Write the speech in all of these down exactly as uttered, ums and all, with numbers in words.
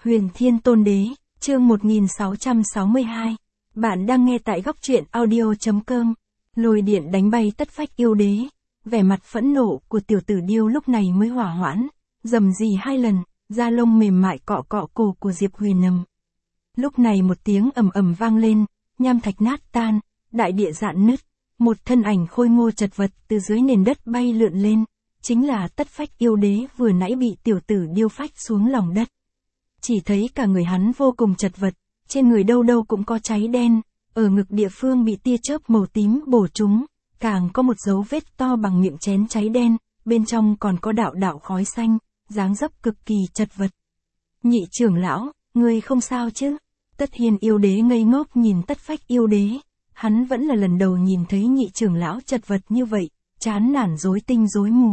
Huyền Thiên Tôn Đế, chương một nghìn sáu trăm sáu mươi hai. Bạn đang nghe tại góc truyện audio.com. Lôi điện đánh bay tất phách yêu đế. Vẻ mặt phẫn nộ của tiểu tử điêu lúc này mới hỏa hoãn. Dầm gì hai lần, da lông mềm mại cọ cọ cổ của Diệp Huyền nằm. Lúc này một tiếng ầm ầm vang lên, nham thạch nát tan, đại địa rạn nứt. Một thân ảnh khôi ngô chật vật từ dưới nền đất bay lượn lên. Chính là tất phách yêu đế vừa nãy bị tiểu tử điêu phách xuống lòng đất. Chỉ thấy cả người hắn vô cùng chật vật, trên người đâu đâu cũng có cháy đen, ở ngực địa phương bị tia chớp màu tím bổ trúng, càng có một dấu vết to bằng miệng chén cháy đen, bên trong còn có đạo đạo khói xanh, dáng dấp cực kỳ chật vật. Nhị trưởng lão, ngươi không sao chứ? Tất Hiên yêu đế ngây ngốc nhìn tất phách yêu đế, hắn vẫn là lần đầu nhìn thấy nhị trưởng lão chật vật như vậy, chán nản rối tinh rối mù.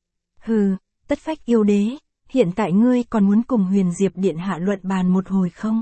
Hừ, tất phách yêu đế, hiện tại ngươi còn muốn cùng Huyền Diệp Điện hạ luận bàn một hồi không?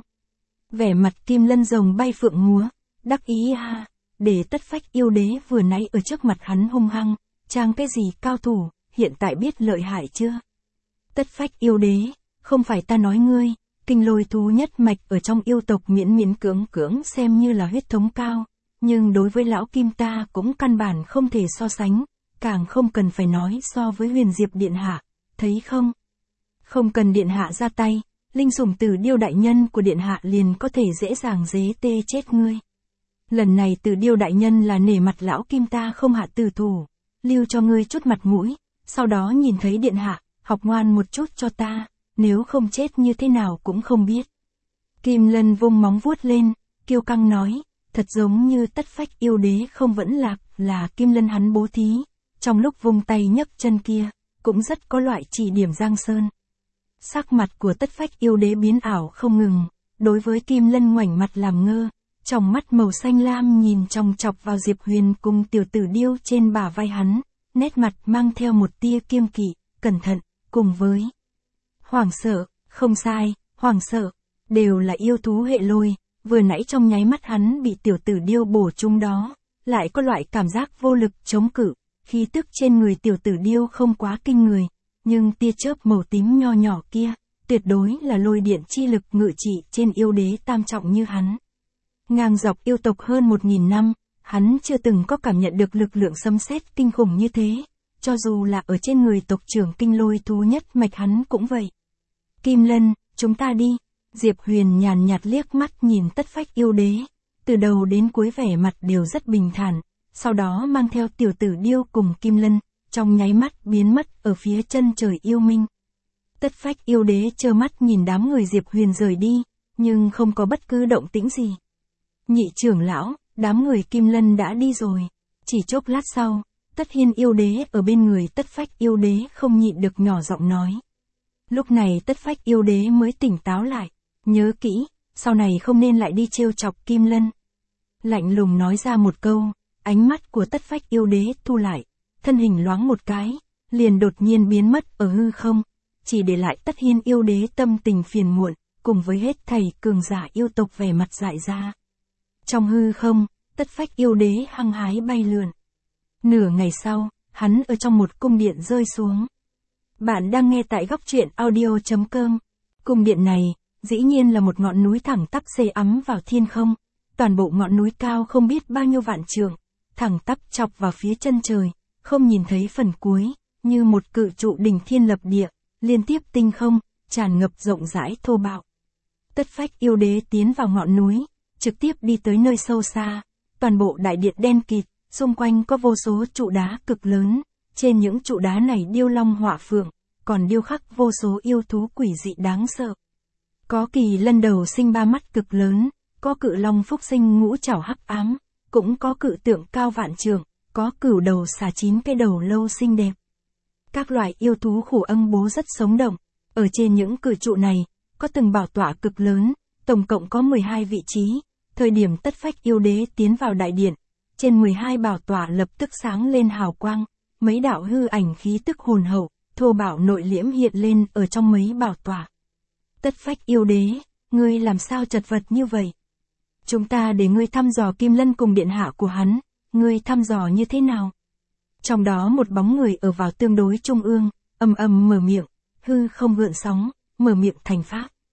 Vẻ mặt Kim Lân rồng bay phượng múa, đắc ý ha, để tất phách yêu đế vừa nãy ở trước mặt hắn hung hăng, trang cái gì cao thủ, hiện tại biết lợi hại chưa? Tất phách yêu đế, không phải ta nói ngươi, kinh lôi thú nhất mạch ở trong yêu tộc miễn miễn cưỡng cưỡng xem như là huyết thống cao, nhưng đối với lão Kim ta cũng căn bản không thể so sánh, càng không cần phải nói so với Huyền Diệp Điện hạ, thấy không? Không cần điện hạ ra tay, linh sủng Tử Điêu đại nhân của điện hạ liền có thể dễ dàng dế tê chết ngươi. Lần này Tử Điêu đại nhân là nể mặt lão Kim ta không hạ tử thủ, lưu cho ngươi chút mặt mũi, sau đó nhìn thấy điện hạ, học ngoan một chút cho ta, nếu không chết như thế nào cũng không biết. Kim Lân vung móng vuốt lên, kiêu căng nói, thật giống như tất phách yêu đế không vẫn lạc, là Kim Lân hắn bố thí, trong lúc vung tay nhấc chân kia, cũng rất có loại chỉ điểm giang sơn. Sắc mặt của tất phách yêu đế biến ảo không ngừng, đối với Kim Lân ngoảnh mặt làm ngơ, trong mắt màu xanh lam nhìn chòng chọc vào Diệp Huyền cùng tiểu tử điêu trên bả vai hắn, nét mặt mang theo một tia kiêng kỵ, cẩn thận, cùng với hoảng sợ, không sai, hoảng sợ, đều là yêu thú hệ lôi, vừa nãy trong nháy mắt hắn bị tiểu tử điêu bổ trúng đó, lại có loại cảm giác vô lực chống cự, khí tức trên người tiểu tử điêu không quá kinh người. Nhưng tia chớp màu tím nho nhỏ kia, tuyệt đối là lôi điện chi lực ngự trị trên yêu đế tam trọng như hắn. Ngang dọc yêu tộc hơn một nghìn năm, hắn chưa từng có cảm nhận được lực lượng sấm sét kinh khủng như thế, cho dù là ở trên người tộc trưởng kinh lôi thú nhất mạch hắn cũng vậy. Kim Lân, chúng ta đi. Diệp Huyền nhàn nhạt liếc mắt nhìn tất phách yêu đế, từ đầu đến cuối vẻ mặt đều rất bình thản, sau đó mang theo tiểu tử điêu cùng Kim Lân, trong nháy mắt biến mất ở phía chân trời yêu minh. Tất phách yêu đế trơ mắt nhìn đám người Diệp Huyền rời đi, nhưng không có bất cứ động tĩnh gì. Nhị trưởng lão, đám người Kim Lân đã đi rồi. Chỉ chốc lát sau, Tất Hiên yêu đế ở bên người tất phách yêu đế không nhịn được nhỏ giọng nói. Lúc này tất phách yêu đế mới tỉnh táo lại, nhớ kỹ, sau này không nên lại đi trêu chọc Kim Lân. Lạnh lùng nói ra một câu, ánh mắt của tất phách yêu đế thu lại. Thân hình loáng một cái, liền đột nhiên biến mất ở hư không, chỉ để lại Tất Hiên yêu đế tâm tình phiền muộn, cùng với hết thảy cường giả yêu tộc vẻ mặt dại ra. Trong hư không, tất phách yêu đế hăng hái bay lượn. Nửa ngày sau, hắn ở trong một cung điện rơi xuống. Bạn đang nghe tại góc truyện audio.com. Cung điện này, dĩ nhiên là một ngọn núi thẳng tắp xê ắm vào thiên không, toàn bộ ngọn núi cao không biết bao nhiêu vạn trượng, thẳng tắp chọc vào phía chân trời. Không nhìn thấy phần cuối, như một cự trụ đỉnh thiên lập địa, liên tiếp tinh không, tràn ngập rộng rãi thô bạo. Tất phách yêu đế tiến vào ngọn núi, trực tiếp đi tới nơi sâu xa, toàn bộ đại điện đen kịt, xung quanh có vô số trụ đá cực lớn, trên những trụ đá này điêu long họa phượng, còn điêu khắc vô số yêu thú quỷ dị đáng sợ. Có kỳ lân đầu sinh ba mắt cực lớn, có cự long phúc sinh ngũ trảo hắc ám, cũng có cự tượng cao vạn trượng. Có cửu đầu xà chín cái đầu lâu xinh đẹp. Các loại yêu thú khổ âm bố rất sống động. Ở trên những cử trụ này, có từng bảo tọa cực lớn, tổng cộng có mười hai vị trí. Thời điểm tất phách yêu đế tiến vào đại điện, trên mười hai bảo tọa lập tức sáng lên hào quang, mấy đạo hư ảnh khí tức hồn hậu, thô bạo nội liễm hiện lên ở trong mấy bảo tọa. Tất phách yêu đế, ngươi làm sao chật vật như vậy? Chúng ta để ngươi thăm dò Kim Lân cùng điện hạ của hắn. Ngươi thăm dò như thế nào? Trong đó một bóng người ở vào tương đối trung ương, ầm ầm mở miệng, hư không gợn sóng, mở miệng thành pháp.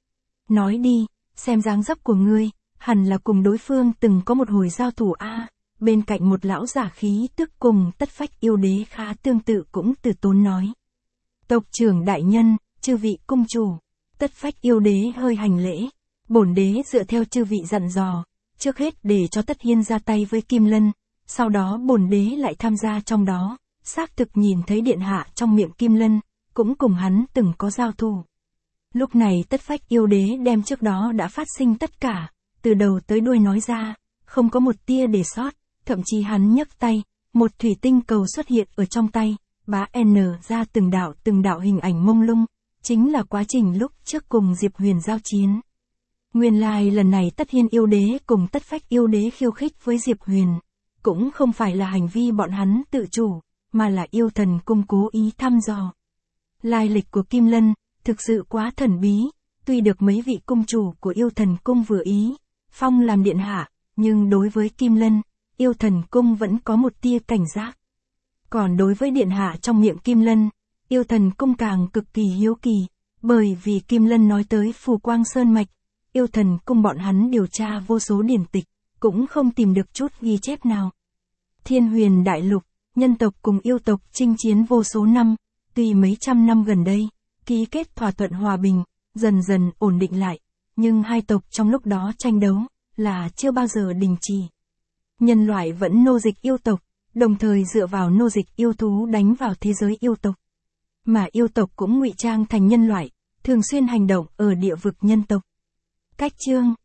nói đi, xem dáng dấp của ngươi, hẳn là cùng đối phương từng có một hồi giao thủ a. Bên cạnh một lão giả khí tức cùng Tất Phách yêu đế khá tương tự cũng từ tốn nói. Tộc trưởng đại nhân, chư vị cung chủ. Tất Phách yêu đế hơi hành lễ. Bổn đế dựa theo chư vị dặn dò, trước hết để cho Tất Hiên ra tay với Kim Lân, sau đó bổn đế lại tham gia trong đó, xác thực nhìn thấy điện hạ trong miệng Kim Lân, cũng cùng hắn từng có giao thủ. Lúc này Tất Phách yêu đế đem trước đó đã phát sinh tất cả, từ đầu tới đuôi nói ra, không có một tia để sót, thậm chí hắn nhấc tay, một thủy tinh cầu xuất hiện ở trong tay, bá n ra từng đạo từng đạo hình ảnh mông lung, chính là quá trình lúc trước cùng Diệp Huyền giao chiến. Nguyên lai lần này Tất Hiên yêu đế cùng Tất Phách yêu đế khiêu khích với Diệp Huyền, cũng không phải là hành vi bọn hắn tự chủ, mà là yêu thần cung cố ý thăm dò. Lai lịch của Kim Lân, thực sự quá thần bí, tuy được mấy vị cung chủ của yêu thần cung vừa ý, phong làm điện hạ, nhưng đối với Kim Lân, yêu thần cung vẫn có một tia cảnh giác. Còn đối với điện hạ trong miệng Kim Lân, yêu thần cung càng cực kỳ hiếu kỳ, bởi vì Kim Lân nói tới Phù Quang Sơn Mạch, yêu thần cung bọn hắn điều tra vô số điển tịch, cũng không tìm được chút ghi chép nào. Thiên Huyền Đại Lục, nhân tộc cùng yêu tộc chinh chiến vô số năm, tuy mấy trăm năm gần đây, ký kết thỏa thuận hòa bình, dần dần ổn định lại, nhưng hai tộc trong lúc đó tranh đấu, là chưa bao giờ đình chỉ. Nhân loại vẫn nô dịch yêu tộc, đồng thời dựa vào nô dịch yêu thú đánh vào thế giới yêu tộc. Mà yêu tộc cũng ngụy trang thành nhân loại, thường xuyên hành động ở địa vực nhân tộc. Cách chương